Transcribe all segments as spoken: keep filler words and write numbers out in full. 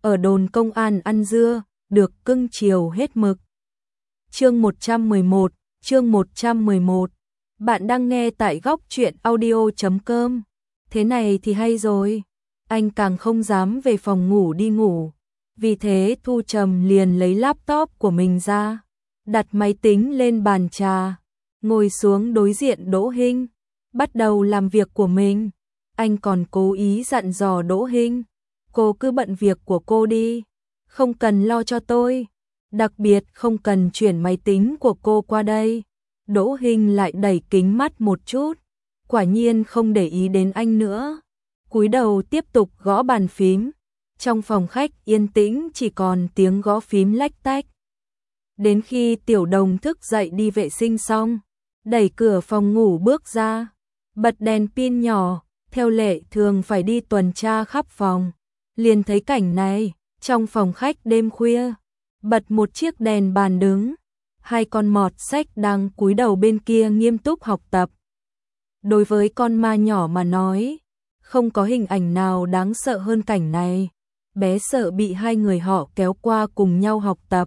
ở đồn công an ăn dưa, được cưng chiều hết mực. Chương một trăm mười một, chương một trăm mười một. Bạn đang nghe tại góc truyện audio chấm com. Thế này thì hay rồi. Anh càng không dám về phòng ngủ đi ngủ. Vì thế Thu Trầm liền lấy laptop của mình ra, đặt máy tính lên bàn trà, ngồi xuống đối diện Đỗ Hinh, bắt đầu làm việc của mình. Anh còn cố ý dặn dò Đỗ Hinh, cô cứ bận việc của cô đi, không cần lo cho tôi, đặc biệt không cần chuyển máy tính của cô qua đây. Đỗ Hinh lại đẩy kính mắt một chút, quả nhiên không để ý đến anh nữa, cúi đầu tiếp tục gõ bàn phím. Trong phòng khách yên tĩnh chỉ còn tiếng gõ phím lách tách. Đến khi Tiểu Đồng thức dậy đi vệ sinh xong, đẩy cửa phòng ngủ bước ra, bật đèn pin nhỏ, theo lệ thường phải đi tuần tra khắp phòng. Liền thấy cảnh này, trong phòng khách đêm khuya, bật một chiếc đèn bàn đứng, hai con mọt sách đang cúi đầu bên kia nghiêm túc học tập. Đối với con ma nhỏ mà nói, không có hình ảnh nào đáng sợ hơn cảnh này. Bé sợ bị hai người họ kéo qua cùng nhau học tập.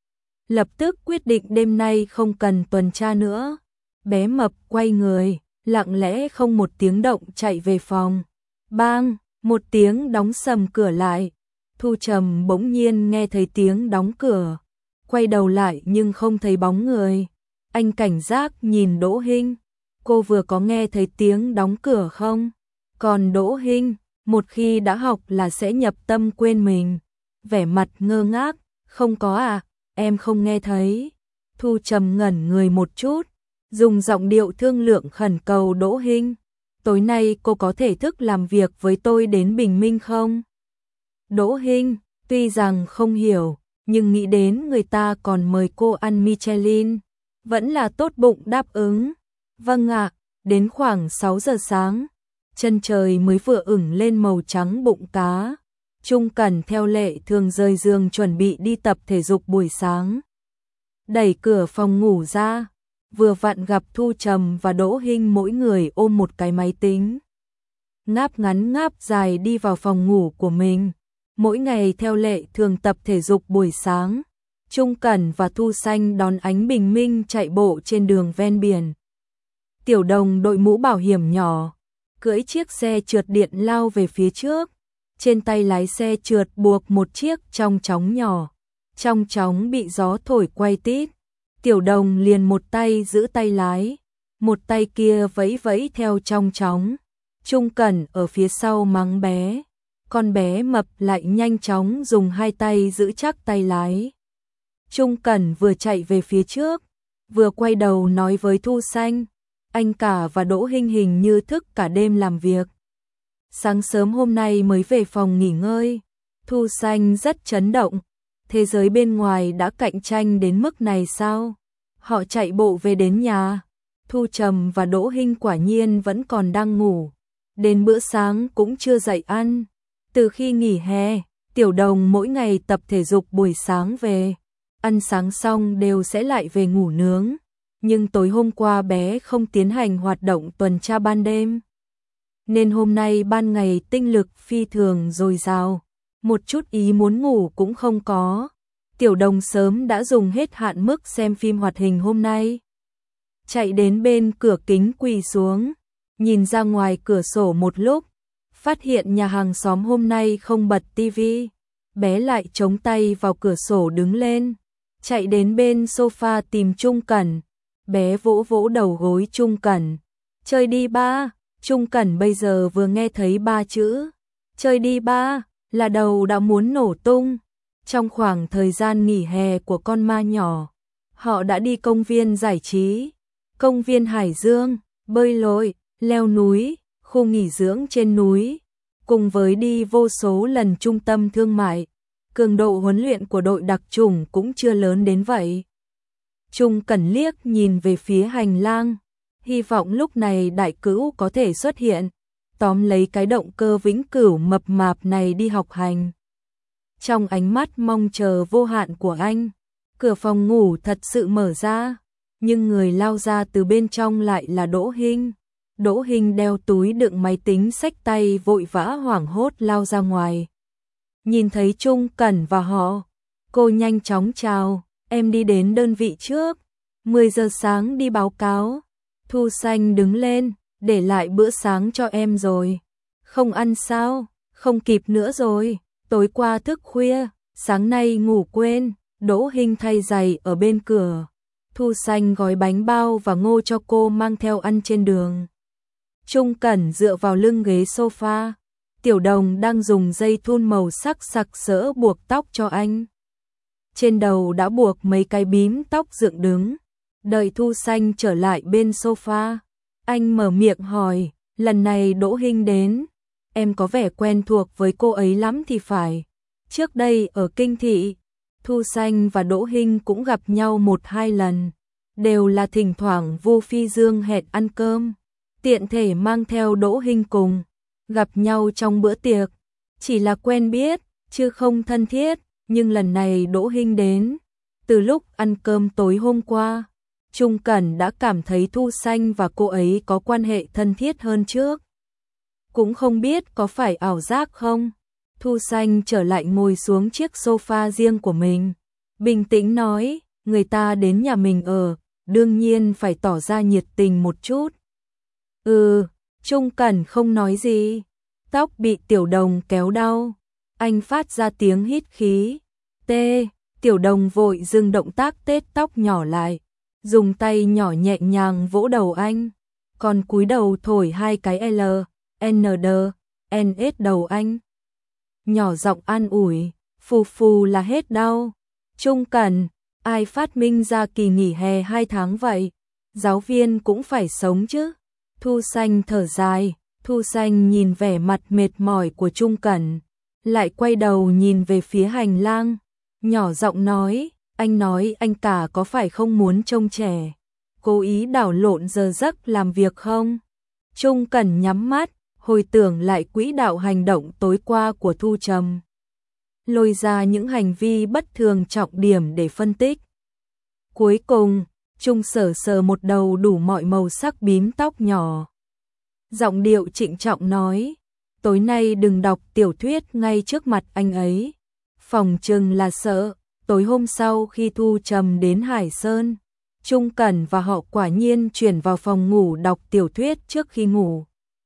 Lập tức quyết định đêm nay không cần tuần tra nữa. Bé mập quay người, lặng lẽ không một tiếng động chạy về phòng. Bang, một tiếng đóng sầm cửa lại. Thu Trầm bỗng nhiên nghe thấy tiếng đóng cửa. Quay đầu lại nhưng không thấy bóng người. Anh cảnh giác nhìn Đỗ Hinh. Cô vừa có nghe thấy tiếng đóng cửa không? Còn Đỗ Hinh, một khi đã học là sẽ nhập tâm quên mình. Vẻ mặt ngơ ngác, không có à, em không nghe thấy. Thu Trầm ngẩn người một chút, dùng giọng điệu thương lượng khẩn cầu Đỗ Hinh. Tối nay cô có thể thức làm việc với tôi đến bình minh không? Đỗ Hinh, tuy rằng không hiểu, nhưng nghĩ đến người ta còn mời cô ăn Michelin, vẫn là tốt bụng đáp ứng. Vâng ạ, đến khoảng sáu giờ sáng. Chân trời mới vừa ửng lên màu trắng bụng cá. Trung Cẩn theo lệ thường rời giường chuẩn bị đi tập thể dục buổi sáng. Đẩy cửa phòng ngủ ra, vừa vặn gặp Thu Trầm và Đỗ Hinh mỗi người ôm một cái máy tính. Ngáp ngắn ngáp dài đi vào phòng ngủ của mình. Mỗi ngày theo lệ thường tập thể dục buổi sáng. Trung Cẩn và Thu Xanh đón ánh bình minh chạy bộ trên đường ven biển. Tiểu Đồng đội mũ bảo hiểm nhỏ, cưỡi chiếc xe trượt điện lao về phía trước, trên tay lái xe trượt buộc một chiếc chong chóng nhỏ, chong chóng bị gió thổi quay tít. Tiểu Đồng liền một tay giữ tay lái, một tay kia vẫy vẫy theo chong chóng. Trung Cẩn ở phía sau mắng bé, con bé mập lại nhanh chóng dùng hai tay giữ chắc tay lái. Trung Cẩn vừa chạy về phía trước, vừa quay đầu nói với Thu Xanh. Anh cả và Đỗ Hinh hình như thức cả đêm làm việc. Sáng sớm hôm nay mới về phòng nghỉ ngơi. Thu Xanh rất chấn động. Thế giới bên ngoài đã cạnh tranh đến mức này sao? Họ chạy bộ về đến nhà. Thu Trầm và Đỗ Hinh quả nhiên vẫn còn đang ngủ. Đến bữa sáng cũng chưa dậy ăn. Từ khi nghỉ hè, Tiểu Đồng mỗi ngày tập thể dục buổi sáng về. Ăn sáng xong đều sẽ lại về ngủ nướng. Nhưng tối hôm qua bé không tiến hành hoạt động tuần tra ban đêm, nên hôm nay ban ngày tinh lực phi thường dồi dào, một chút ý muốn ngủ cũng không có. Tiểu Đồng sớm đã dùng hết hạn mức xem phim hoạt hình hôm nay. Chạy đến bên cửa kính quỳ xuống, nhìn ra ngoài cửa sổ một lúc, phát hiện nhà hàng xóm hôm nay không bật tivi. Bé lại chống tay vào cửa sổ đứng lên, chạy đến bên sofa tìm Trung Cẩn. Bé vỗ vỗ đầu gối Trung Cẩn. Chơi đi ba. Trung Cẩn bây giờ vừa nghe thấy ba chữ chơi đi ba là đầu đã muốn nổ tung. Trong khoảng thời gian nghỉ hè của con ma nhỏ, họ đã đi công viên giải trí, công viên Hải Dương, bơi lội, leo núi, khu nghỉ dưỡng trên núi, cùng với đi vô số lần trung tâm thương mại. Cường độ huấn luyện của đội đặc chủng cũng chưa lớn đến vậy. Trung Cẩn liếc nhìn về phía hành lang, hy vọng lúc này đại cữu có thể xuất hiện, tóm lấy cái động cơ vĩnh cửu mập mạp này đi học hành. Trong ánh mắt mong chờ vô hạn của anh, cửa phòng ngủ thật sự mở ra, nhưng người lao ra từ bên trong lại là Đỗ Hinh. Đỗ Hinh đeo túi đựng máy tính xách tay vội vã hoảng hốt lao ra ngoài. Nhìn thấy Trung Cẩn và họ, cô nhanh chóng chào, em đi đến đơn vị trước, mười giờ sáng đi báo cáo. Thu Xanh đứng lên, để lại bữa sáng cho em rồi. Không ăn sao? Không kịp nữa rồi, tối qua thức khuya, sáng nay ngủ quên. Đỗ Hinh thay giày ở bên cửa. Thu Xanh gói bánh bao và ngô cho cô mang theo ăn trên đường. Trung Cẩn dựa vào lưng ghế sofa. Tiểu Đồng đang dùng dây thun màu sắc sặc sỡ buộc tóc cho anh. Trên đầu đã buộc mấy cái bím tóc dựng đứng. Đợi Thu Xanh trở lại bên sofa, anh mở miệng hỏi, lần này Đỗ Hinh đến, em có vẻ quen thuộc với cô ấy lắm thì phải. Trước đây ở Kinh Thị, Thu Xanh và Đỗ Hinh cũng gặp nhau một hai lần, đều là thỉnh thoảng Vu Phi Dương hẹn ăn cơm, tiện thể mang theo Đỗ Hinh cùng, gặp nhau trong bữa tiệc, chỉ là quen biết, chứ không thân thiết, nhưng lần này Đỗ Hinh đến, từ lúc ăn cơm tối hôm qua, Trung Cẩn đã cảm thấy Thu Xanh và cô ấy có quan hệ thân thiết hơn trước. Cũng không biết có phải ảo giác không? Thu Xanh trở lại ngồi xuống chiếc sofa riêng của mình. Bình tĩnh nói, người ta đến nhà mình ở, đương nhiên phải tỏ ra nhiệt tình một chút. Ừ, Trung Cẩn không nói gì. Tóc bị Tiểu Đồng kéo đau. Anh phát ra tiếng hít khí. Tê, Tiểu Đồng vội dừng động tác tết tóc nhỏ lại. Dùng tay nhỏ nhẹ nhàng vỗ đầu anh. Còn cúi đầu thổi hai cái L, N, D, N, S đầu anh. Nhỏ giọng an ủi, phù phù là hết đau. Trung Cẩn, ai phát minh ra kỳ nghỉ hè hai tháng vậy? Giáo viên cũng phải sống chứ. Thu Xanh thở dài, Thu Xanh nhìn vẻ mặt mệt mỏi của Trung Cẩn, lại quay đầu nhìn về phía hành lang, nhỏ giọng nói, anh nói anh cả có phải không muốn trông trẻ, cố ý đảo lộn giờ giấc làm việc không? Trung Cẩn nhắm mắt, hồi tưởng lại quỹ đạo hành động tối qua của Thu Trầm, lôi ra những hành vi bất thường trọng điểm để phân tích. Cuối cùng, Trung Sở sờ một đầu đủ mọi màu sắc bím tóc nhỏ. Giọng điệu trịnh trọng nói, tối nay đừng đọc tiểu thuyết ngay trước mặt anh ấy. Phòng chừng là sợ, tối hôm sau khi Thu Trầm đến Hải Sơn, Trung Cẩn và họ quả nhiên chuyển vào phòng ngủ đọc tiểu thuyết trước khi ngủ.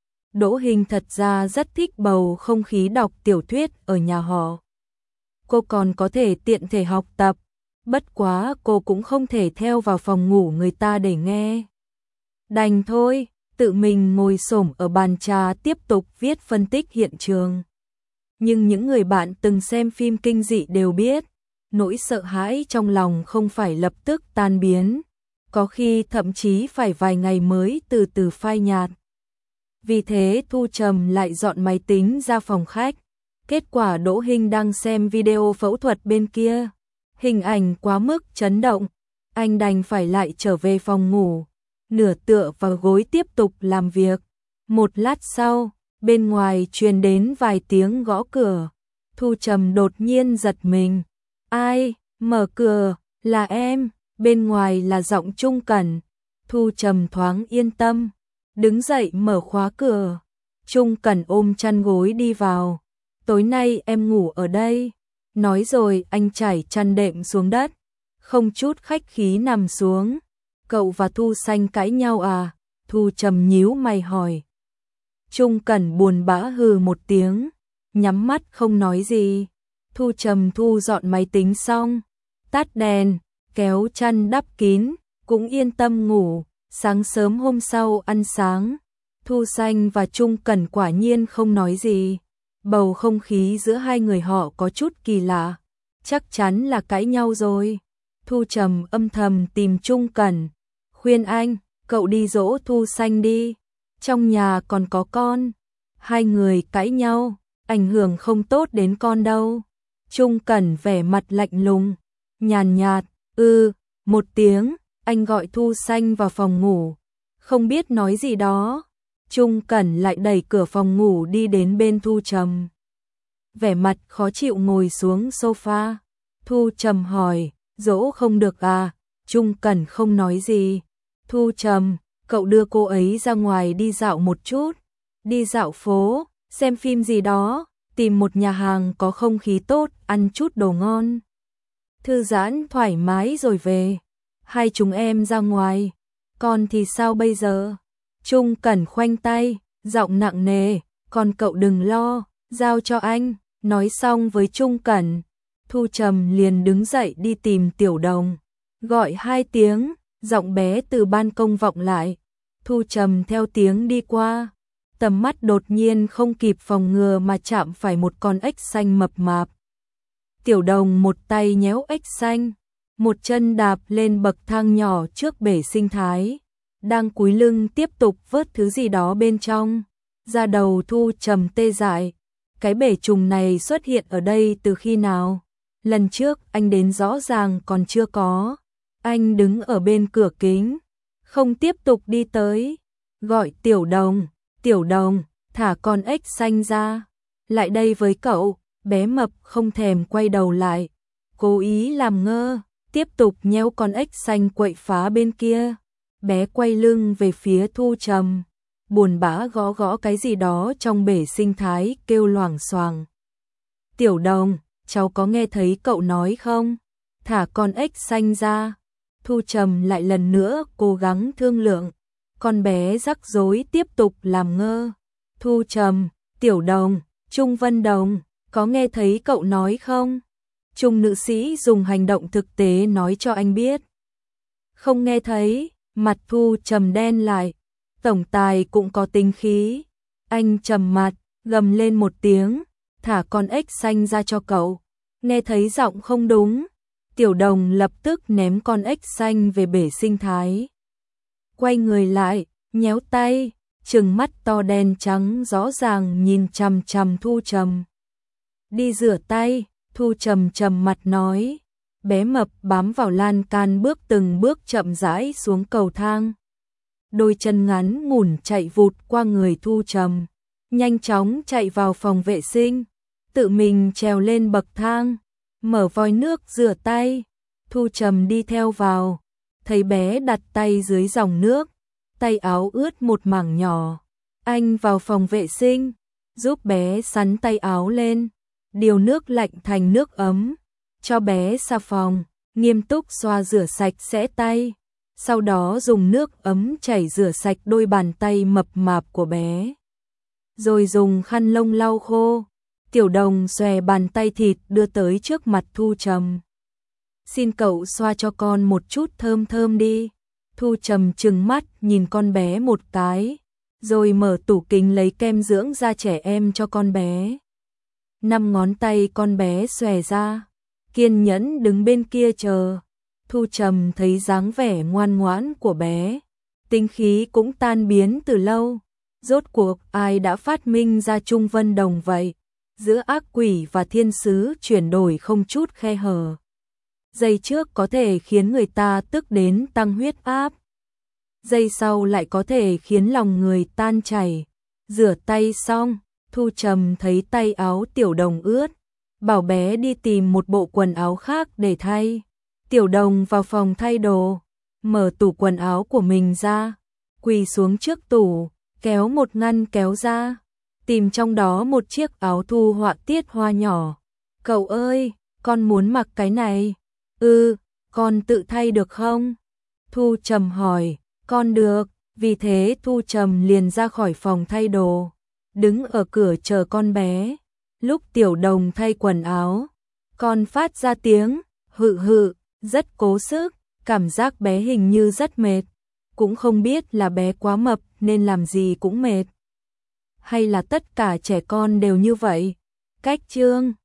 Đỗ Hinh thật ra rất thích bầu không khí đọc tiểu thuyết ở nhà họ. Cô còn có thể tiện thể học tập, bất quá cô cũng không thể theo vào phòng ngủ người ta để nghe. Đành thôi, tự mình ngồi xổm ở bàn trà tiếp tục viết phân tích hiện trường. Nhưng những người bạn từng xem phim kinh dị đều biết, nỗi sợ hãi trong lòng không phải lập tức tan biến, có khi thậm chí phải vài ngày mới từ từ phai nhạt. Vì thế Thu Trầm lại dọn máy tính ra phòng khách. Kết quả Đỗ Hinh đang xem video phẫu thuật bên kia. Hình ảnh quá mức chấn động, anh đành phải lại trở về phòng ngủ, nửa tựa vào gối tiếp tục làm việc. Một lát sau, bên ngoài truyền đến vài tiếng gõ cửa. Thu Trầm đột nhiên giật mình. Ai? Mở cửa, là em. Bên ngoài là giọng Trung Cẩn. Thu Trầm thoáng yên tâm, đứng dậy mở khóa cửa. Trung Cẩn ôm chăn gối đi vào. Tối nay em ngủ ở đây. Nói rồi anh trải chăn đệm xuống đất, không chút khách khí nằm xuống. Cậu và Thu Xanh cãi nhau à? Thu Trầm nhíu mày hỏi. Trung Cẩn buồn bã hừ một tiếng, nhắm mắt không nói gì. Thu Trầm thu dọn máy tính xong, tắt đèn, kéo chăn đắp kín, cũng yên tâm ngủ. Sáng sớm hôm sau ăn sáng, Thu Xanh và Trung Cẩn quả nhiên không nói gì. Bầu không khí giữa hai người họ có chút kỳ lạ, chắc chắn là cãi nhau rồi. Thu Trầm âm thầm tìm Trung Cẩn, khuyên anh, cậu đi dỗ Thu Xanh đi, trong nhà còn có con. Hai người cãi nhau, ảnh hưởng không tốt đến con đâu. Trung Cẩn vẻ mặt lạnh lùng, nhàn nhạt, ư, một tiếng, anh gọi Thu Xanh vào phòng ngủ, không biết nói gì đó. Trung Cẩn lại đẩy cửa phòng ngủ đi đến bên Thu Trầm. Vẻ mặt khó chịu ngồi xuống sofa. Thu Trầm hỏi, dỗ không được à? Trung Cẩn không nói gì. Thu Trầm, cậu đưa cô ấy ra ngoài đi dạo một chút. Đi dạo phố, xem phim gì đó, tìm một nhà hàng có không khí tốt, ăn chút đồ ngon. Thư giãn thoải mái rồi về. Hai chúng em ra ngoài. Còn thì sao bây giờ? Trung Cẩn khoanh tay, giọng nặng nề, còn cậu đừng lo, giao cho anh. Nói xong với Trung Cẩn, Thu Trầm liền đứng dậy đi tìm Tiểu Đồng. Gọi hai tiếng, giọng bé từ ban công vọng lại. Thu Trầm theo tiếng đi qua. Tầm mắt đột nhiên không kịp phòng ngừa mà chạm phải một con ếch xanh mập mạp. Tiểu Đồng một tay nhéo ếch xanh, một chân đạp lên bậc thang nhỏ trước bể sinh thái, đang cúi lưng tiếp tục vớt thứ gì đó bên trong. Da đầu Thu Trầm tê dại, cái bể trùng này xuất hiện ở đây từ khi nào? Lần trước anh đến rõ ràng còn chưa có. Anh đứng ở bên cửa kính, không tiếp tục đi tới, gọi Tiểu Đồng, Tiểu Đồng, thả con ếch xanh ra, lại đây với cậu. Bé mập không thèm quay đầu lại, cố ý làm ngơ, tiếp tục nhéo con ếch xanh quậy phá bên kia. Bé quay lưng về phía Thu Trầm, buồn bã gõ gõ cái gì đó trong bể sinh thái, kêu loảng xoảng. Tiểu Đồng, cháu có nghe thấy cậu nói không? Thả con ếch xanh ra. Thu Trầm lại lần nữa cố gắng thương lượng. Con bé rắc rối tiếp tục làm ngơ. Thu Trầm, Tiểu Đồng, Trung Vân Đồng, có nghe thấy cậu nói không? Trung nữ sĩ dùng hành động thực tế nói cho anh biết. Không nghe thấy, mặt Thu Trầm đen lại. Tổng tài cũng có tính khí. Anh trầm mặt, gầm lên một tiếng, thả con ếch xanh ra cho cậu. Nghe thấy giọng không đúng, Tiểu Đồng lập tức ném con ếch xanh về bể sinh thái. Quay người lại, nhéo tay, trừng mắt to đen trắng rõ ràng nhìn chằm chằm Thu Trầm. Đi rửa tay, Thu Trầm trầm mặt nói. Bé mập bám vào lan can bước từng bước chậm rãi xuống cầu thang. Đôi chân ngắn ngủn chạy vụt qua người Thu Trầm, nhanh chóng chạy vào phòng vệ sinh, tự mình trèo lên bậc thang, mở vòi nước rửa tay. Thu Trầm đi theo vào, thấy bé đặt tay dưới dòng nước, tay áo ướt một mảng nhỏ. Anh vào phòng vệ sinh, giúp bé sắn tay áo lên, điều nước lạnh thành nước ấm, cho bé xà phòng, nghiêm túc xoa rửa sạch sẽ tay. Sau đó dùng nước ấm chảy rửa sạch đôi bàn tay mập mạp của bé. Rồi dùng khăn lông lau khô. Tiểu Đồng xòe bàn tay thịt đưa tới trước mặt Thu Trầm. Xin cậu xoa cho con một chút thơm thơm đi. Thu Trầm trừng mắt nhìn con bé một cái, rồi mở tủ kính lấy kem dưỡng da trẻ em cho con bé. Năm ngón tay con bé xòe ra, kiên nhẫn đứng bên kia chờ. Thu Trầm thấy dáng vẻ ngoan ngoãn của bé, tính khí cũng tan biến từ lâu. Rốt cuộc ai đã phát minh ra Trung Vân Đồng vậy? Giữa ác quỷ và thiên sứ chuyển đổi không chút khe hở. Giây trước có thể khiến người ta tức đến tăng huyết áp, giây sau lại có thể khiến lòng người tan chảy. Rửa tay xong, Thu Trầm thấy tay áo Tiểu Đồng ướt, bảo bé đi tìm một bộ quần áo khác để thay. Tiểu Đồng vào phòng thay đồ, mở tủ quần áo của mình ra, quỳ xuống trước tủ, kéo một ngăn kéo ra, tìm trong đó một chiếc áo thu họa tiết hoa nhỏ. Cậu ơi, con muốn mặc cái này. Ừ, con tự thay được không? Thu Trầm hỏi. Con được. Vì thế Thu Trầm liền ra khỏi phòng thay đồ, đứng ở cửa chờ con bé. Lúc Tiểu Đồng thay quần áo, con phát ra tiếng hự hự, rất cố sức, cảm giác bé hình như rất mệt. Cũng không biết là bé quá mập nên làm gì cũng mệt, hay là tất cả trẻ con đều như vậy. Cách chương